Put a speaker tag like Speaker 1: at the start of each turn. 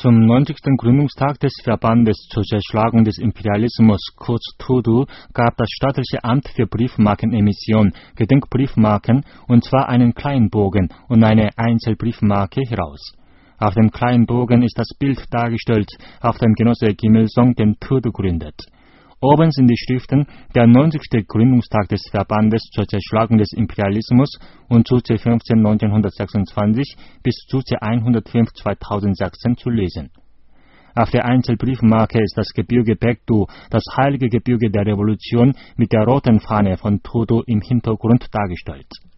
Speaker 1: Zum 90. Gründungstag des Verbandes zur Zerschlagung des Imperialismus, kurz TUDU, gab das staatliche Amt für Briefmarkenemission Gedenkbriefmarken, und zwar einen Kleinbogen und eine Einzelbriefmarke, heraus. Auf dem Kleinbogen ist das Bild dargestellt, auf dem Genosse Kim Il-sung den TUDU gründet. Oben sind die Schriften der 90. Gründungstag des Verbandes zur Zerschlagung des Imperialismus und Zuze 15 1926 bis Zuze 105 2016 zu lesen. Auf der Einzelbriefmarke ist das Gebirge Baekdu, das heilige Gebirge der Revolution, mit der roten Fahne von TUDU im Hintergrund dargestellt.